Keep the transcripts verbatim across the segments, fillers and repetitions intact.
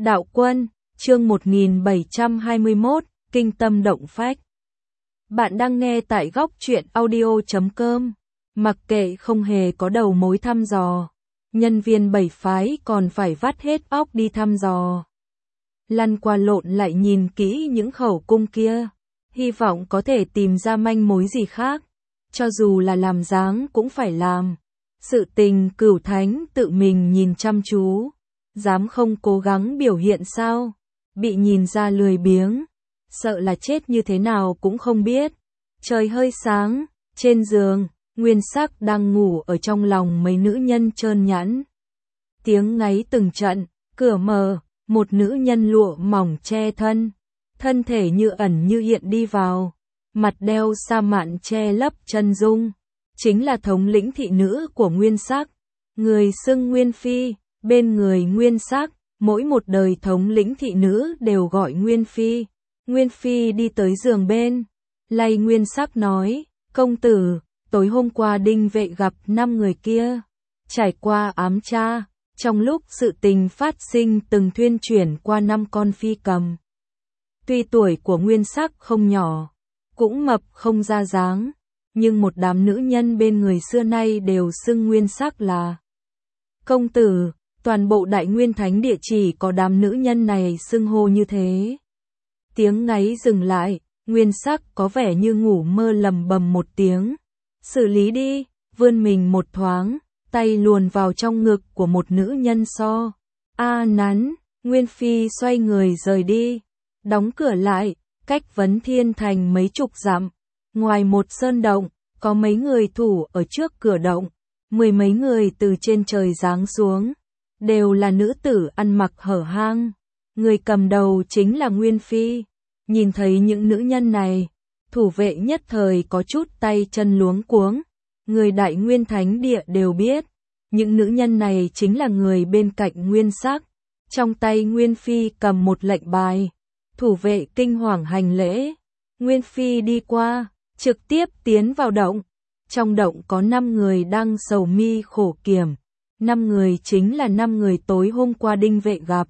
Đạo Quân, chương một nghìn bảy trăm hai mươi mốt, Kinh tâm động phách. Bạn đang nghe tại góc truyện audio chấm com. Mặc kệ không hề có đầu mối thăm dò, nhân viên bảy phái còn phải vắt hết óc đi thăm dò. Lăn qua lộn lại nhìn kỹ những khẩu cung kia, hy vọng có thể tìm ra manh mối gì khác, cho dù là làm dáng cũng phải làm. Sự tình Cửu Thánh tự mình nhìn chăm chú, dám không cố gắng biểu hiện sao? Bị nhìn ra lười biếng, sợ là chết như thế nào cũng không biết. Trời hơi sáng, trên giường, Nguyên Sắc đang ngủ ở trong lòng mấy nữ nhân trơn nhẵn. Tiếng ngáy từng trận, cửa mở, một nữ nhân lụa mỏng che thân, thân thể như ẩn như hiện đi vào, mặt đeo sa mạn che lấp chân dung, chính là thống lĩnh thị nữ của Nguyên Sắc, người xưng Nguyên Phi. Bên người Nguyên Sắc, mỗi một đời thống lĩnh thị nữ đều gọi Nguyên Phi. Nguyên Phi đi tới giường bên, lay Nguyên Sắc nói, công tử, tối hôm qua Đinh Vệ gặp năm người kia, trải qua ám tra, trong lúc sự tình phát sinh từng thuyên chuyển qua năm con phi cầm. Tuy tuổi của Nguyên Sắc không nhỏ, cũng mập không ra dáng, nhưng một đám nữ nhân bên người xưa nay đều xưng Nguyên Sắc là công tử. Toàn bộ Đại Nguyên Thánh Địa chỉ có đám nữ nhân này xưng hô như thế. Tiếng ngáy dừng lại, Nguyên Sắc có vẻ như ngủ mơ lầm bầm một tiếng. Xử lý đi, vươn mình một thoáng, tay luồn vào trong ngực của một nữ nhân so. A nắn, Nguyên Phi xoay người rời đi, đóng cửa lại, cách Vấn Thiên Thành mấy chục dặm. Ngoài một sơn động, có mấy người thủ ở trước cửa động, mười mấy người từ trên trời giáng xuống. Đều là nữ tử ăn mặc hở hang. Người cầm đầu chính là Nguyên Phi. Nhìn thấy những nữ nhân này, thủ vệ nhất thời có chút tay chân luống cuống. Người Đại Nguyên Thánh Địa đều biết, những nữ nhân này chính là người bên cạnh Nguyên Sắc. Trong tay Nguyên Phi cầm một lệnh bài. Thủ vệ kinh hoàng hành lễ. Nguyên Phi đi qua, trực tiếp tiến vào động. Trong động có năm người đang sầu mi khổ kiểm. Năm người chính là năm người tối hôm qua Đinh Vệ gặp.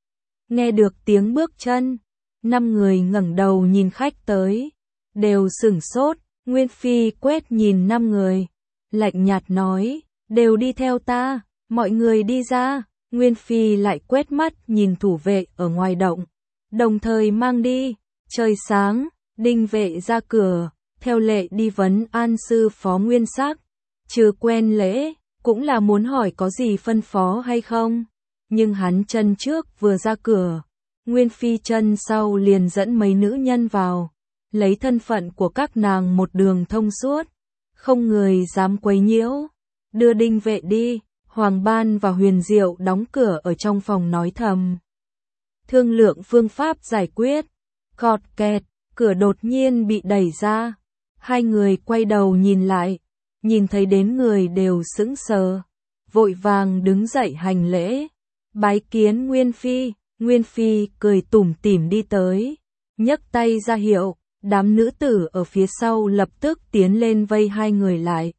Nghe được tiếng bước chân, năm người ngẩng đầu nhìn khách tới, đều sửng sốt. Nguyên Phi quét nhìn năm người, lạnh nhạt nói, đều đi theo ta, mọi người đi ra. Nguyên Phi lại quét mắt nhìn thủ vệ ở ngoài động, đồng thời mang đi. Trời sáng, Đinh Vệ ra cửa, theo lệ đi vấn an sư phó Nguyên Sắc, trừ quen lễ. Cũng là muốn hỏi có gì phân phó hay không, nhưng hắn chân trước vừa ra cửa, Nguyên Phi chân sau liền dẫn mấy nữ nhân vào, lấy thân phận của các nàng một đường thông suốt, không người dám quấy nhiễu, đưa Đinh Vệ đi. Hoàng Ban và Huyền Diệu đóng cửa ở trong phòng nói thầm, thương lượng phương pháp giải quyết. Cọt kẹt, cửa đột nhiên bị đẩy ra, hai người quay đầu nhìn lại. Nhìn thấy đến người đều sững sờ, vội vàng đứng dậy hành lễ, bái kiến Nguyên Phi. Nguyên Phi cười tủm tỉm đi tới, nhấc tay ra hiệu, đám nữ tử ở phía sau lập tức tiến lên vây hai người lại.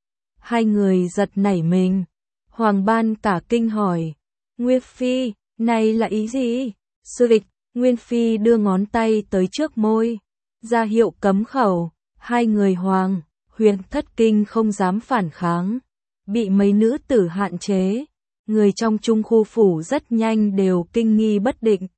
Hai người giật nảy mình, Hoàng Ban cả kinh hỏi, Nguyên Phi, này là ý gì? Sư địch, Nguyên Phi đưa ngón tay tới trước môi, ra hiệu cấm khẩu, hai người Hoàng Huyền thất kinh không dám phản kháng, bị mấy nữ tử hạn chế, người trong Trung khu phủ rất nhanh đều kinh nghi bất định.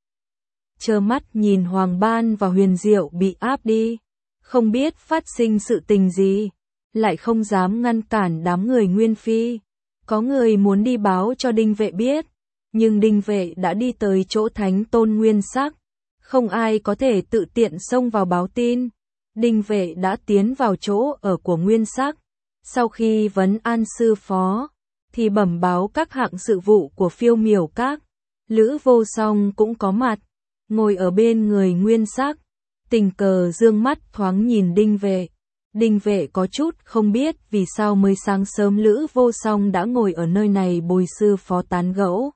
Trơ mắt nhìn Hoàng Ban và Huyền Diệu bị áp đi, không biết phát sinh sự tình gì, lại không dám ngăn cản đám người Nguyên Phi. Có người muốn đi báo cho Đinh Vệ biết, nhưng Đinh Vệ đã đi tới chỗ Thánh Tôn Nguyên Sắc, không ai có thể tự tiện xông vào báo tin. Đinh Vệ đã tiến vào chỗ ở của Nguyên Sắc, sau khi vấn an sư phó, thì bẩm báo các hạng sự vụ của Phiêu Miểu Các. Lữ Vô Song cũng có mặt, ngồi ở bên người Nguyên Sắc, tình cờ dương mắt thoáng nhìn Đinh Vệ. Đinh Vệ có chút không biết vì sao mới sáng sớm Lữ Vô Song đã ngồi ở nơi này bồi sư phó tán gẫu.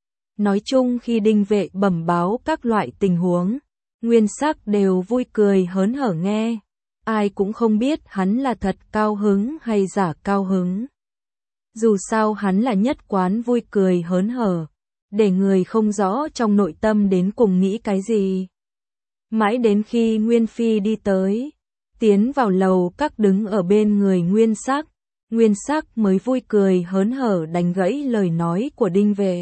Nói chung khi Đinh Vệ bẩm báo các loại tình huống, Nguyên Sắc đều vui cười hớn hở nghe, ai cũng không biết hắn là thật cao hứng hay giả cao hứng. Dù sao hắn là nhất quán vui cười hớn hở, để người không rõ trong nội tâm đến cùng nghĩ cái gì. Mãi đến khi Nguyên Phi đi tới, tiến vào lầu các đứng ở bên người Nguyên Sắc, Nguyên Sắc mới vui cười hớn hở đánh gãy lời nói của Đinh Vệ.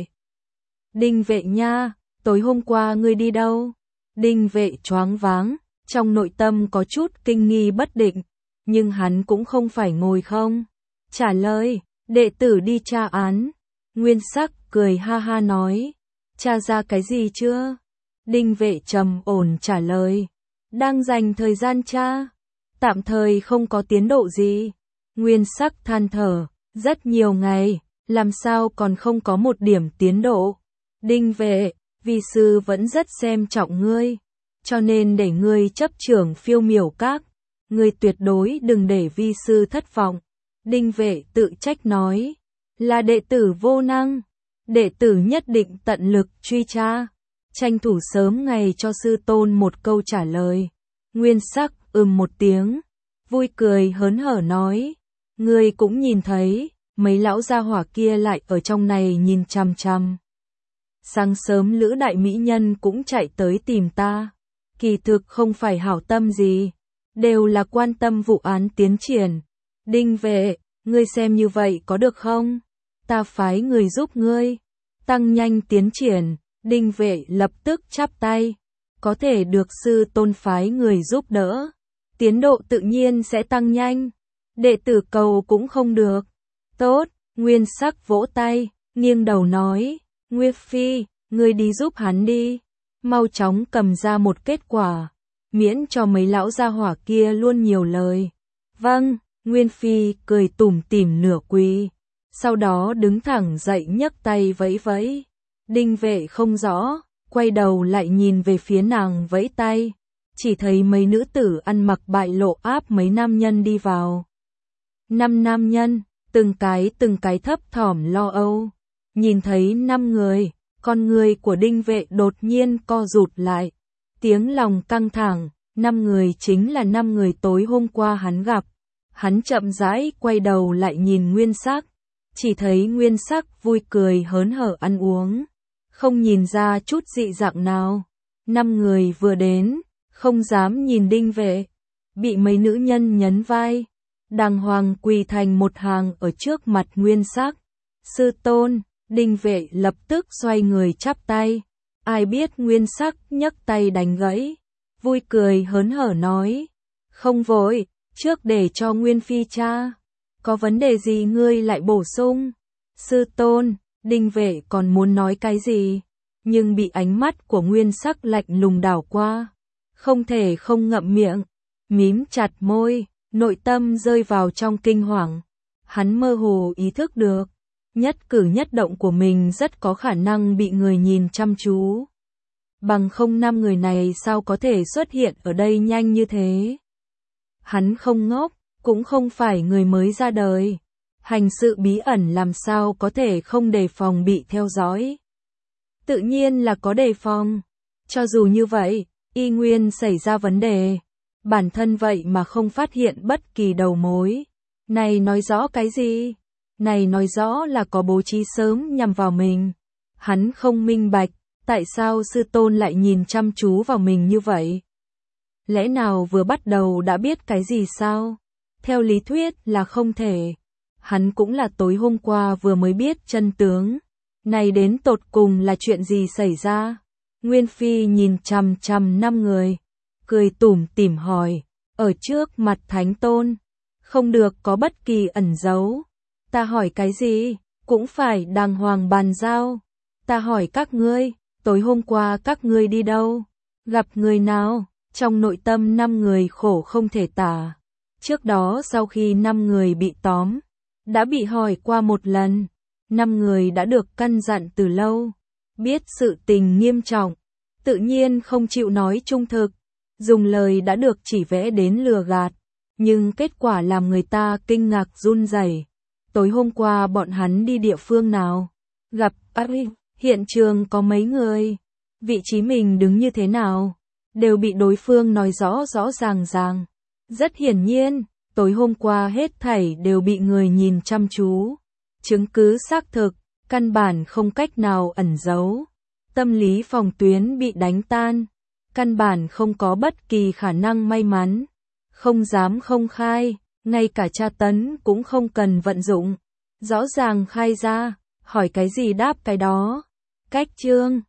Đinh Vệ nha, tối hôm qua ngươi đi đâu? Đinh Vệ choáng váng, trong nội tâm có chút kinh nghi bất định, nhưng hắn cũng không phải ngồi không. Trả lời, đệ tử đi tra án. Nguyên Sắc cười ha ha nói, tra ra cái gì chưa? Đinh Vệ trầm ổn trả lời, đang dành thời gian tra, tạm thời không có tiến độ gì. Nguyên Sắc than thở, rất nhiều ngày, làm sao còn không có một điểm tiến độ. Đinh Vệ, vi sư vẫn rất xem trọng ngươi, cho nên để ngươi chấp trưởng Phiêu Miểu Các, ngươi tuyệt đối đừng để vi sư thất vọng. Đinh Vệ tự trách nói, là đệ tử vô năng, đệ tử nhất định tận lực truy tra, tranh thủ sớm ngày cho sư tôn một câu trả lời. Nguyên Sắc ừm một tiếng, vui cười hớn hở nói, ngươi cũng nhìn thấy, mấy lão gia hỏa kia lại ở trong này nhìn chằm chằm. Sáng sớm Lữ đại mỹ nhân cũng chạy tới tìm ta, kỳ thực không phải hảo tâm gì, đều là quan tâm vụ án tiến triển. Đinh Vệ, ngươi xem như vậy có được không? Ta phái người giúp ngươi, tăng nhanh tiến triển. Đinh Vệ lập tức chắp tay, có thể được sư tôn phái người giúp đỡ, tiến độ tự nhiên sẽ tăng nhanh, đệ tử cầu cũng không được. Tốt, Nguyên Sắc vỗ tay, nghiêng đầu nói, Nguyên Phi, ngươi đi giúp hắn đi, mau chóng cầm ra một kết quả, miễn cho mấy lão gia hỏa kia luôn nhiều lời. Vâng, Nguyên Phi cười tủm tỉm nửa quỳ, sau đó đứng thẳng dậy nhấc tay vẫy vẫy. Đinh Vệ không rõ, quay đầu lại nhìn về phía nàng vẫy tay, chỉ thấy mấy nữ tử ăn mặc bại lộ áp mấy nam nhân đi vào. Năm nam nhân, từng cái từng cái thấp thỏm lo âu, nhìn thấy năm người, con người của Đinh Vệ đột nhiên co rụt lại, tiếng lòng căng thẳng, năm người chính là năm người tối hôm qua hắn gặp. Hắn chậm rãi quay đầu lại nhìn Nguyên Sắc, chỉ thấy Nguyên Sắc vui cười hớn hở ăn uống, không nhìn ra chút dị dạng nào. Năm người vừa đến, không dám nhìn Đinh Vệ, bị mấy nữ nhân nhấn vai, đàng hoàng quỳ thành một hàng ở trước mặt Nguyên Sắc. Sư tôn, Đinh Vệ lập tức xoay người chắp tay, ai biết Nguyên Sắc nhấc tay đánh gãy, vui cười hớn hở nói, không vội, trước để cho Nguyên Phi tra, có vấn đề gì ngươi lại bổ sung. Sư tôn, Đinh Vệ còn muốn nói cái gì, nhưng bị ánh mắt của Nguyên Sắc lạnh lùng đảo qua, không thể không ngậm miệng, mím chặt môi, nội tâm rơi vào trong kinh hoàng. Hắn mơ hồ ý thức được, nhất cử nhất động của mình rất có khả năng bị người nhìn chăm chú. Bằng không năm người này sao có thể xuất hiện ở đây nhanh như thế. Hắn không ngốc, cũng không phải người mới ra đời, hành sự bí ẩn làm sao có thể không đề phòng bị theo dõi. Tự nhiên là có đề phòng, cho dù như vậy, y nguyên xảy ra vấn đề, bản thân vậy mà không phát hiện bất kỳ đầu mối. Này nói rõ cái gì? Này nói rõ là có bố trí sớm nhằm vào mình. Hắn không minh bạch, tại sao sư tôn lại nhìn chăm chú vào mình như vậy? Lẽ nào vừa bắt đầu đã biết cái gì sao? Theo lý thuyết là không thể. Hắn cũng là tối hôm qua vừa mới biết chân tướng. Này đến tột cùng là chuyện gì xảy ra? Nguyên Phi nhìn chằm chằm năm người, cười tủm tỉm hỏi, ở trước mặt Thánh Tôn, không được có bất kỳ ẩn giấu. Ta hỏi cái gì, cũng phải đàng hoàng bàn giao. Ta hỏi các ngươi, tối hôm qua các ngươi đi đâu? Gặp người nào? Trong nội tâm năm người khổ không thể tả. Trước đó sau khi năm người bị tóm, đã bị hỏi qua một lần. Năm người đã được căn dặn từ lâu, biết sự tình nghiêm trọng, tự nhiên không chịu nói trung thực, dùng lời đã được chỉ vẽ đến lừa gạt, nhưng kết quả làm người ta kinh ngạc run rẩy. Tối hôm qua bọn hắn đi địa phương nào? Gặp Paris, hiện trường có mấy người? Vị trí mình đứng như thế nào? Đều bị đối phương nói rõ rõ ràng ràng. Rất hiển nhiên, tối hôm qua hết thảy đều bị người nhìn chăm chú. Chứng cứ xác thực, căn bản không cách nào ẩn giấu. Tâm lý phòng tuyến bị đánh tan, căn bản không có bất kỳ khả năng may mắn, không dám không khai, ngay cả tra tấn cũng không cần vận dụng. Rõ ràng khai ra, hỏi cái gì đáp cái đó. Cách chương